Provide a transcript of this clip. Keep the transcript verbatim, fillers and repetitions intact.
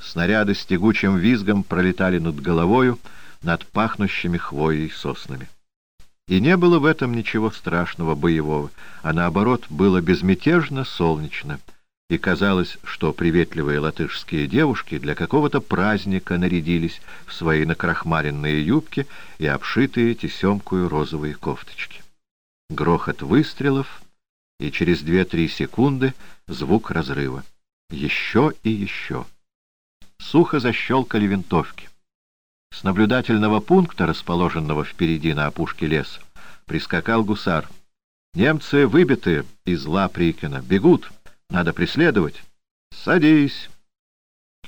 Снаряды с тягучим визгом пролетали над головою, над пахнущими хвоей соснами. И не было в этом ничего страшного, боевого, а наоборот, было безмятежно солнечно, и казалось, что приветливые латышские девушки для какого-то праздника нарядились в свои накрахмаленные юбки и обшитые тесемкую розовые кофточки. Грохот выстрелов, и через две-три секунды звук разрыва. Еще и еще. Сухо защелкали винтовки. С наблюдательного пункта, расположенного впереди на опушке леса, прискакал гусар. «Немцы выбиты из Лаприкена, бегут, надо преследовать». «Садись!»